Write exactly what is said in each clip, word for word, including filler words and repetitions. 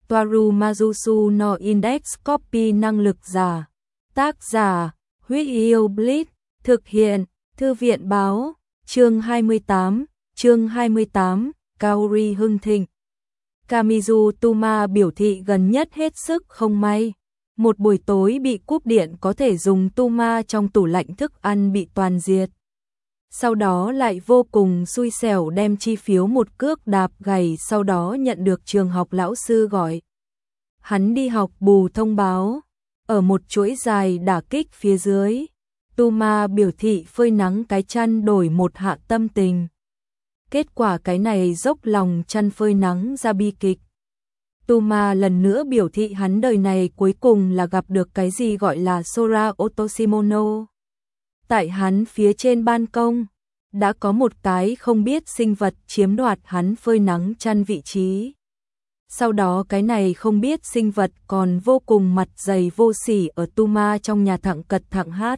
Toaru Majusu no Index Copy năng lực giả. Tác giả, Huyết Yêu Blitz, thực hiện, Thư viện báo, chương hai mươi tám, chương hai mươi tám, Kaori hưng thịnh. Kamizu Tuma biểu thị gần nhất hết sức không may. Một buổi tối bị cúp điện có thể dùng Tuma trong tủ lạnh thức ăn bị toàn diệt. Sau đó lại vô cùng xui xẻo đem chi phiếu một cước đạp gầy, sau đó nhận được trường học lão sư gọi hắn đi học bù thông báo. Ở một chuỗi dài đả kích phía dưới, Tuma biểu thị phơi nắng cái chăn đổi một hạ tâm tình. Kết quả cái này dốc lòng chăn phơi nắng ra bi kịch. Tuma lần nữa biểu thị hắn đời này cuối cùng là gặp được cái gì gọi là Sora Otoshimono. Tại hắn phía trên ban công, đã có một cái không biết sinh vật chiếm đoạt hắn phơi nắng chăn vị trí. Sau đó cái này không biết sinh vật còn vô cùng mặt dày vô sỉ ở Tuma trong nhà thẳng cật thẳng hát.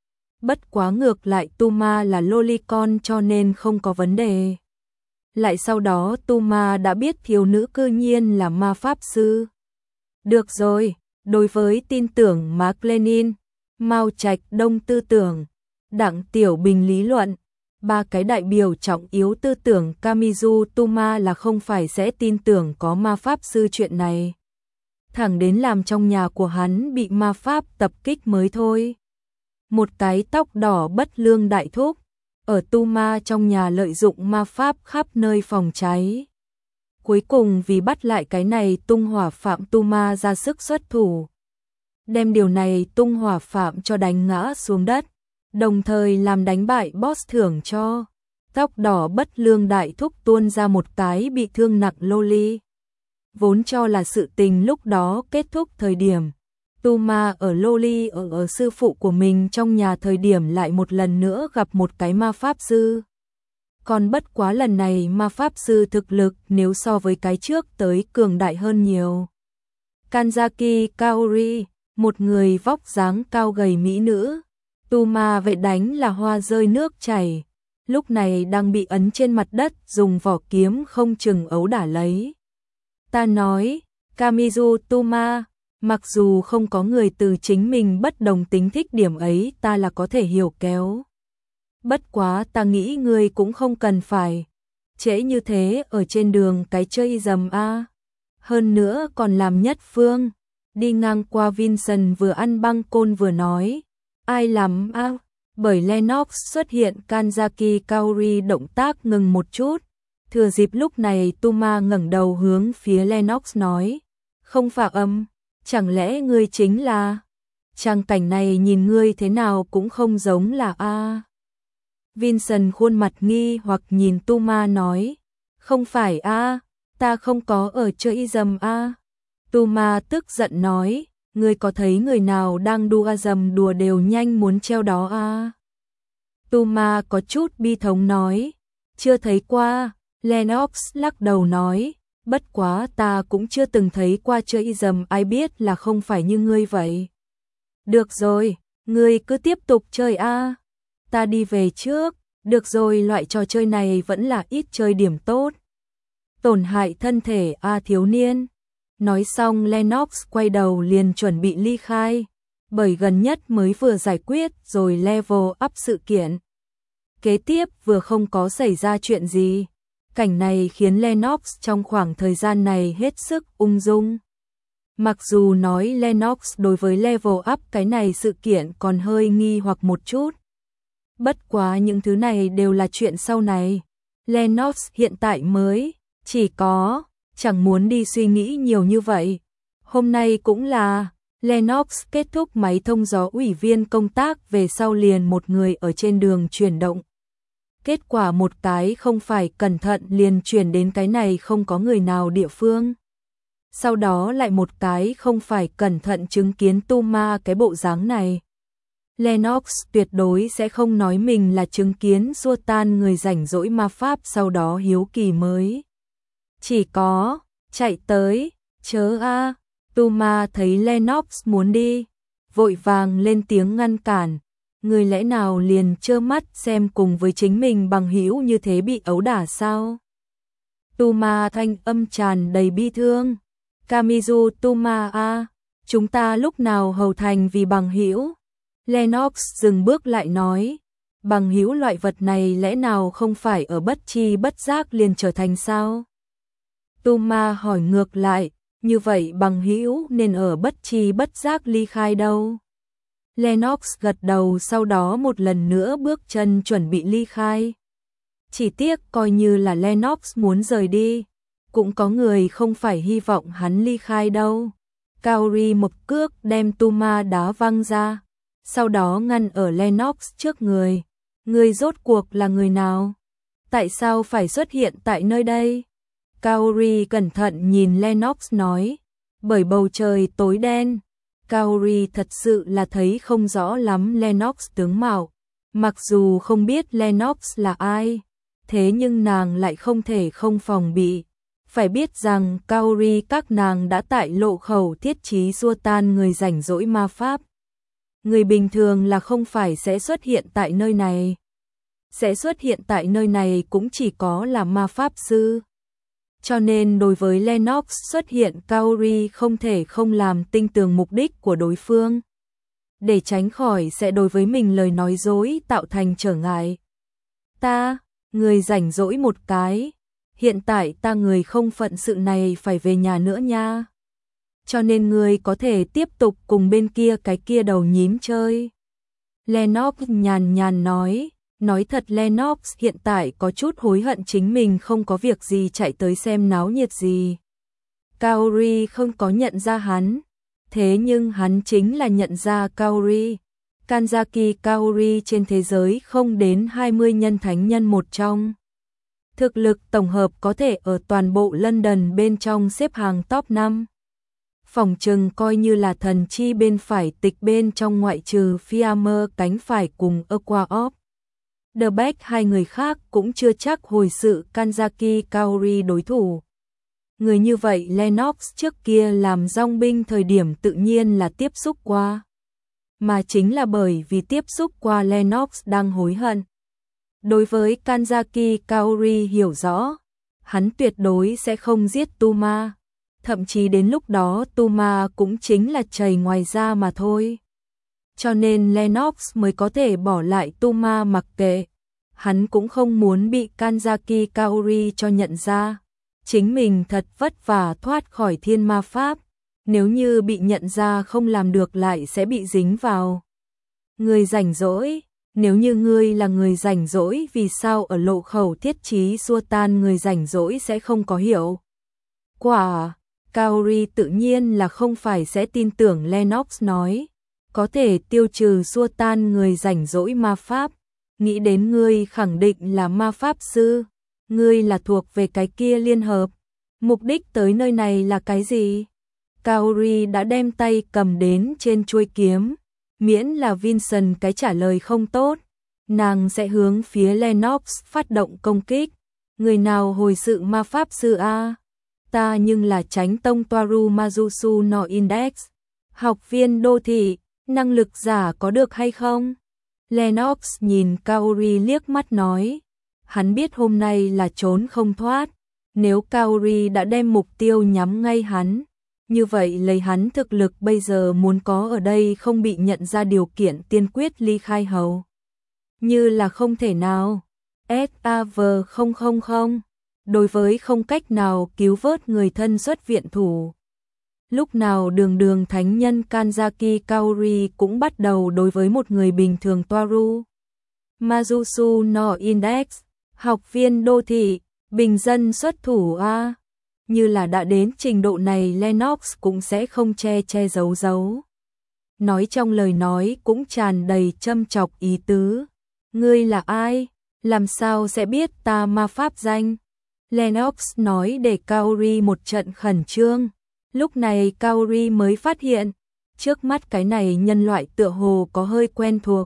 Bất quá ngược lại Tuma là lolicon cho nên không có vấn đề. Lại sau đó Tuma đã biết thiếu nữ cư nhiên là ma pháp sư. Được rồi, đối với tin tưởng Mác Lênin, Mao Trạch Đông tư tưởng, Đặng Tiểu Bình lý luận, ba cái đại biểu trọng yếu tư tưởng Kamizu Tuma là không phải sẽ tin tưởng có ma pháp sư chuyện này. Thẳng đến làm trong nhà của hắn bị ma pháp tập kích mới thôi. Một cái tóc đỏ bất lương đại thúc, ở Tuma trong nhà lợi dụng ma pháp khắp nơi phòng cháy. Cuối cùng vì bắt lại cái này tung hỏa phạm Tuma ra sức xuất thủ. Đem điều này tung hỏa phạm cho đánh ngã xuống đất. Đồng thời làm đánh bại boss thưởng cho. Tóc đỏ bất lương đại thúc tuôn ra một cái bị thương nặng loli. Vốn cho là sự tình lúc đó kết thúc thời điểm. Tuma ở loli ở, ở sư phụ của mình trong nhà thời điểm lại một lần nữa gặp một cái ma pháp sư. Còn bất quá lần này ma pháp sư thực lực nếu so với cái trước tới cường đại hơn nhiều. Kanzaki Kaori, một người vóc dáng cao gầy mỹ nữ. Tuma vậy đánh là hoa rơi nước chảy, lúc này đang bị ấn trên mặt đất dùng vỏ kiếm không chừng ấu đả lấy. Ta nói, Kamizu Tuma, mặc dù không có người từ chính mình bất đồng tính thích điểm ấy ta là có thể hiểu kéo. Bất quá ta nghĩ ngươi cũng không cần phải trễ như thế ở trên đường cái chơi dầm a. Hơn nữa còn làm nhất phương, đi ngang qua Vincent vừa ăn băng côn vừa nói. Ai làm a? À? Bởi Lennox xuất hiện Kanzaki Kaori động tác ngừng một chút. Thừa dịp lúc này Tuma ngẩng đầu hướng phía Lennox nói. Không phả âm, chẳng lẽ ngươi chính là... Trang cảnh này nhìn ngươi thế nào cũng không giống là a. À? Vincent khuôn mặt nghi hoặc nhìn Tuma nói. Không phải a, à, ta không có ở chơi dầm a. À? Tuma tức giận nói. Ngươi có thấy người nào đang đua dầm đùa đều nhanh muốn treo đó à? Tuma có chút bi thống nói. Chưa thấy qua. Lennox lắc đầu nói. Bất quá ta cũng chưa từng thấy qua chơi dầm, ai biết là không phải như ngươi vậy. Được rồi, ngươi cứ tiếp tục chơi a. À? Ta đi về trước. Được rồi, loại trò chơi này vẫn là ít chơi điểm tốt. Tổn hại thân thể a à, thiếu niên. Nói xong Lennox quay đầu liền chuẩn bị ly khai, bởi gần nhất mới vừa giải quyết rồi level up sự kiện. Kế tiếp vừa không có xảy ra chuyện gì. Cảnh này khiến Lennox trong khoảng thời gian này hết sức ung dung. Mặc dù nói Lennox đối với level up cái này sự kiện còn hơi nghi hoặc một chút. Bất quá những thứ này đều là chuyện sau này. Lennox hiện tại mới chỉ có... Chẳng muốn đi suy nghĩ nhiều như vậy. Hôm nay cũng là Lennox kết thúc máy thông gió ủy viên công tác về sau liền một người ở trên đường chuyển động. Kết quả một cái không phải cẩn thận liền chuyển đến cái này không có người nào địa phương. Sau đó lại một cái không phải cẩn thận chứng kiến Tuma cái bộ dáng này. Lennox tuyệt đối sẽ không nói mình là chứng kiến xua tan người rảnh rỗi ma pháp sau đó hiếu kỳ mới. Chỉ có, chạy tới, chớ a. À. Tuma thấy Lennox muốn đi, vội vàng lên tiếng ngăn cản. Người lẽ nào liền trơ mắt xem cùng với chính mình bằng hữu như thế bị ấu đả sao? Tuma thanh âm tràn đầy bi thương. Kamizu Tuma a, chúng ta lúc nào hầu thành vì bằng hữu? Lennox dừng bước lại nói, bằng hữu loại vật này lẽ nào không phải ở bất chi bất giác liền trở thành sao? Tuma hỏi ngược lại, như vậy bằng hữu nên ở bất chi bất giác ly khai đâu? Lennox gật đầu, sau đó một lần nữa bước chân chuẩn bị ly khai. Chỉ tiếc coi như là Lennox muốn rời đi, cũng có người không phải hy vọng hắn ly khai đâu. Kaori một cước đem Tuma đá văng ra, sau đó ngăn ở Lennox trước người. Người rốt cuộc là người nào? Tại sao phải xuất hiện tại nơi đây? Kaori cẩn thận nhìn Lennox nói, bởi bầu trời tối đen. Kaori thật sự là thấy không rõ lắm Lennox tướng mạo, mặc dù không biết Lennox là ai, thế nhưng nàng lại không thể không phòng bị. Phải biết rằng Kaori các nàng đã tại lộ khẩu thiết trí xua tan người rảnh rỗi ma pháp. Người bình thường là không phải sẽ xuất hiện tại nơi này. Sẽ xuất hiện tại nơi này cũng chỉ có là ma pháp sư. Cho nên đối với Lennox xuất hiện, Kaori không thể không làm tinh tường mục đích của đối phương, để tránh khỏi sẽ đối với mình lời nói dối tạo thành trở ngại. Ta, người rảnh rỗi một cái, hiện tại ta người không phận sự này phải về nhà nữa nha. Cho nên người có thể tiếp tục cùng bên kia cái kia đầu nhím chơi. Lennox nhàn nhàn nói. Nói thật Lennox hiện tại có chút hối hận chính mình không có việc gì chạy tới xem náo nhiệt gì. Kaori không có nhận ra hắn, thế nhưng hắn chính là nhận ra Kaori. Kanzaki Kaori trên thế giới không đến hai mươi nhân thánh nhân một trong. Thực lực tổng hợp có thể ở toàn bộ London bên trong xếp hàng top năm. Phỏng chừng coi như là thần chi bên phải tịch bên trong ngoại trừ Fiammer cánh phải cùng Aquaop. The Beck hai người khác cũng chưa chắc hồi sự Kanzaki Kaori đối thủ. Người như vậy Lennox trước kia làm dòng binh thời điểm tự nhiên là tiếp xúc qua. Mà chính là bởi vì tiếp xúc qua Lennox đang hối hận. Đối với Kanzaki Kaori hiểu rõ, hắn tuyệt đối sẽ không giết Tuma. Thậm chí đến lúc đó Tuma cũng chính là chày ngoài da mà thôi. Cho nên Lennox mới có thể bỏ lại Tuma mặc kệ. Hắn cũng không muốn bị Kanzaki Kaori cho nhận ra. Chính mình thật vất vả thoát khỏi thiên ma pháp. Nếu như bị nhận ra không làm được lại sẽ bị dính vào. Người rảnh rỗi, nếu như ngươi là người rảnh rỗi vì sao ở lộ khẩu thiết trí xua tan người rảnh rỗi sẽ không có hiệu quả. Kaori tự nhiên là không phải sẽ tin tưởng Lennox nói. Có thể tiêu trừ xua tan người rảnh rỗi ma pháp. Nghĩ đến ngươi khẳng định là ma pháp sư. Ngươi là thuộc về cái kia liên hợp. Mục đích tới nơi này là cái gì? Kaori đã đem tay cầm đến trên chuôi kiếm. Miễn là Vincent cái trả lời không tốt, nàng sẽ hướng phía Lennox phát động công kích. Người nào hồi sự ma pháp sư a? Ta nhưng là Chánh tông Toaru Majusu no Index. Học viên đô thị, năng lực giả có được hay không? Lennox nhìn Kaori liếc mắt nói. Hắn biết hôm nay là trốn không thoát. Nếu Kaori đã đem mục tiêu nhắm ngay hắn, như vậy lấy hắn thực lực bây giờ muốn có ở đây không bị nhận ra điều kiện tiên quyết ly khai hầu. Như là không thể nào. ét a vê không không không. Đối với không cách nào cứu vớt người thân xuất viện thủ. Lúc nào đường đường thánh nhân Kanzaki Kaori cũng bắt đầu đối với một người bình thường Toaru Majusu no Index. Học viên đô thị, bình dân xuất thủ a. Như là đã đến trình độ này Lennox cũng sẽ không che che giấu giấu. Nói trong lời nói cũng tràn đầy châm chọc ý tứ. Ngươi là ai? Làm sao sẽ biết ta ma pháp danh? Lennox nói để Kaori một trận khẩn trương. Lúc này Kaori mới phát hiện, trước mắt cái này nhân loại tựa hồ có hơi quen thuộc.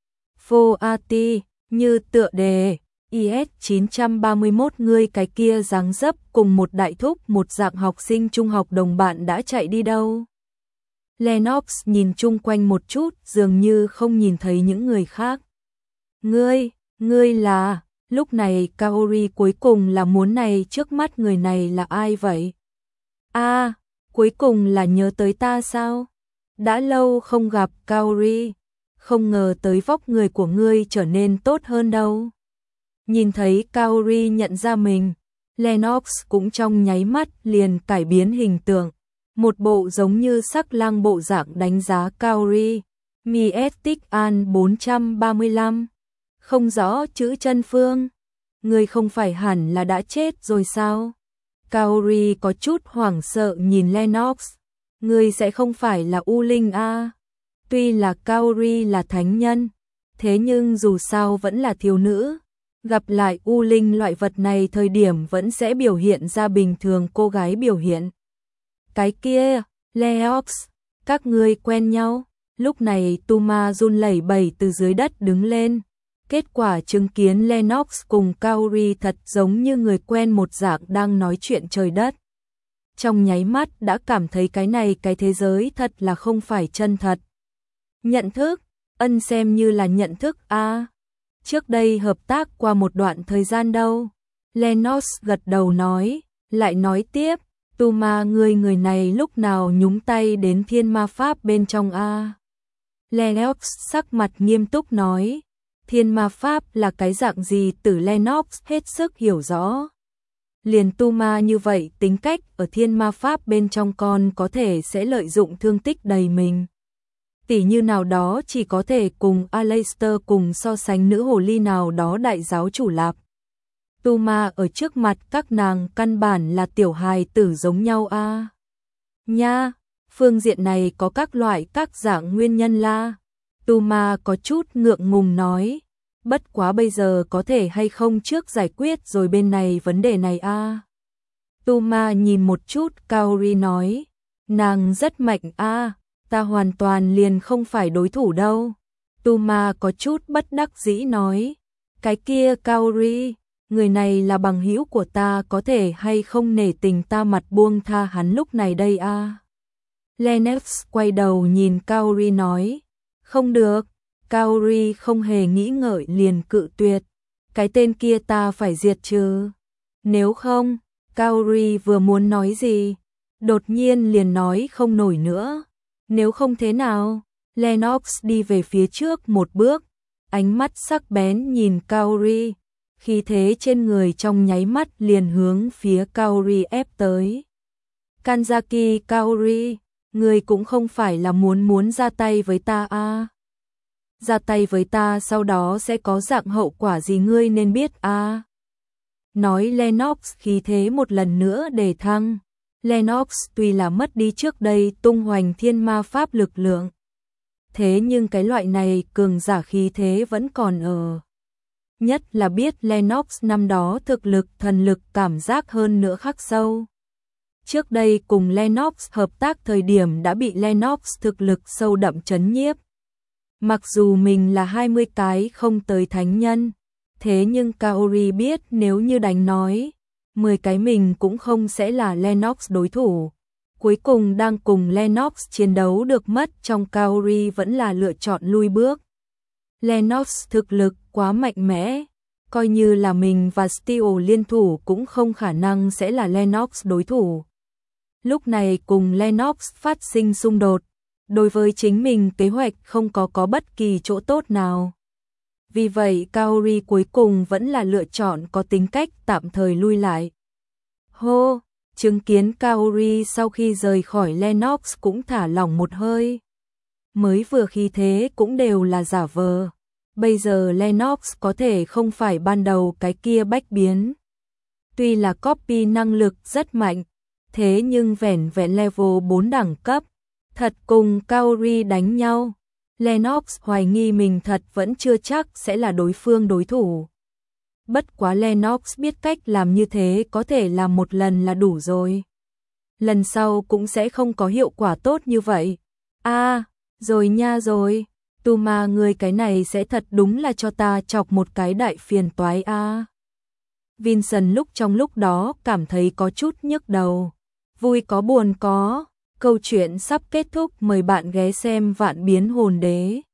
Foati, như tựa đề. i ét chín ba mốt ngươi cái kia dáng dấp cùng một đại thúc một dạng học sinh trung học đồng bạn đã chạy đi đâu. Lennox nhìn chung quanh một chút dường như không nhìn thấy những người khác. Ngươi, ngươi là, lúc này Kaori cuối cùng là muốn này trước mắt người này là ai vậy? A, Cuối cùng là nhớ tới ta sao? Đã lâu không gặp Kaori, không ngờ tới vóc người của ngươi trở nên tốt hơn đâu. Nhìn thấy Kaori nhận ra mình, Lennox cũng trong nháy mắt liền cải biến hình tượng, một bộ giống như sắc lang bộ dạng đánh giá Kaori. Miestic An bốn trăm ba mươi lăm. Không rõ chữ chân phương. Ngươi không phải hẳn là đã chết rồi sao? Kaori có chút hoảng sợ nhìn Lennox. Ngươi sẽ không phải là U Linh a? Tuy là Kaori là thánh nhân, thế nhưng dù sao vẫn là thiếu nữ. Gặp lại U Linh loại vật này thời điểm vẫn sẽ biểu hiện ra bình thường cô gái biểu hiện. Cái kia, Lennox, các ngươi quen nhau. Lúc này Tuma run lẩy bẩy từ dưới đất đứng lên. Kết quả chứng kiến Lennox cùng Kaori thật giống như người quen một dạng đang nói chuyện trời đất. Trong nháy mắt đã cảm thấy cái này cái thế giới thật là không phải chân thật. Nhận thức, ân xem như là nhận thức a. À, trước đây hợp tác qua một đoạn thời gian đâu. Lennox gật đầu nói, lại nói tiếp, Tuma người người này lúc nào nhúng tay đến thiên ma pháp bên trong a. À. Lennox sắc mặt nghiêm túc nói, thiên ma pháp là cái dạng gì từ Lennox hết sức hiểu rõ. Liền Tuma như vậy tính cách ở thiên ma pháp bên trong con có thể sẽ lợi dụng thương tích đầy mình. Tỉ như nào đó chỉ có thể cùng Aleister cùng so sánh nữ hồ ly nào đó đại giáo chủ Lạp. Tuma ở trước mặt các nàng căn bản là tiểu hài tử giống nhau a. À. Nha, phương diện này có các loại các dạng nguyên nhân la. Tuma có chút ngượng ngùng nói, bất quá bây giờ có thể hay không trước giải quyết rồi bên này vấn đề này a. À. Tuma nhìn một chút Kaori nói, nàng rất mạnh a, à, ta hoàn toàn liền không phải đối thủ đâu. Tuma có chút bất đắc dĩ nói, cái kia Kaori, người này là bằng hữu của ta, có thể hay không nể tình ta mặt buông tha hắn lúc này đây a. À. Lennox quay đầu nhìn Kaori nói, không được. Kaori không hề nghĩ ngợi liền cự tuyệt, cái tên kia ta phải diệt trừ. Nếu không, Kaori vừa muốn nói gì, đột nhiên liền nói không nổi nữa. Nếu không thế nào? Lennox đi về phía trước một bước, ánh mắt sắc bén nhìn Kaori, khí thế trên người trong nháy mắt liền hướng phía Kaori ép tới. Kanzaki Kaori, người cũng không phải là muốn muốn ra tay với ta a. À. Ra tay với ta sau đó sẽ có dạng hậu quả gì ngươi nên biết a. À. Nói Lennox khí thế một lần nữa để thăng. Lennox tuy là mất đi trước đây tung hoành thiên ma pháp lực lượng, thế nhưng cái loại này cường giả khí thế vẫn còn ở. Nhất là biết Lennox năm đó thực lực thần lực cảm giác hơn nữa khắc sâu. Trước đây cùng Lennox hợp tác thời điểm đã bị Lennox thực lực sâu đậm chấn nhiếp. Mặc dù mình là hai mươi cái không tới thánh nhân, thế nhưng Kaori biết nếu như đánh nói, mười cái mình cũng không sẽ là Lennox đối thủ. Cuối cùng đang cùng Lennox chiến đấu được mất trong Kaori vẫn là lựa chọn lui bước. Lennox thực lực quá mạnh mẽ, coi như là mình và Steel liên thủ cũng không khả năng sẽ là Lennox đối thủ. Lúc này cùng Lennox phát sinh xung đột, đối với chính mình kế hoạch không có có bất kỳ chỗ tốt nào. Vì vậy Kaori cuối cùng vẫn là lựa chọn có tính cách tạm thời lui lại. Hô, chứng kiến Kaori sau khi rời khỏi Lennox cũng thả lỏng một hơi. Mới vừa khí thế cũng đều là giả vờ. Bây giờ Lennox có thể không phải ban đầu cái kia bách biến. Tuy là copy năng lực rất mạnh, thế nhưng vẻn vẹn level bốn đẳng cấp, thật cùng Kaori đánh nhau, Lennox hoài nghi mình thật vẫn chưa chắc sẽ là đối phương đối thủ. Bất quá Lennox biết cách làm như thế có thể làm một lần là đủ rồi. Lần sau cũng sẽ không có hiệu quả tốt như vậy. A, à, rồi nha rồi, Tuma người cái này sẽ thật đúng là cho ta chọc một cái đại phiền toái a. À. Vincent lúc trong lúc đó cảm thấy có chút nhức đầu. Vui có buồn có. Câu chuyện sắp kết thúc, mời bạn ghé xem Vạn Biến Hồn Đế.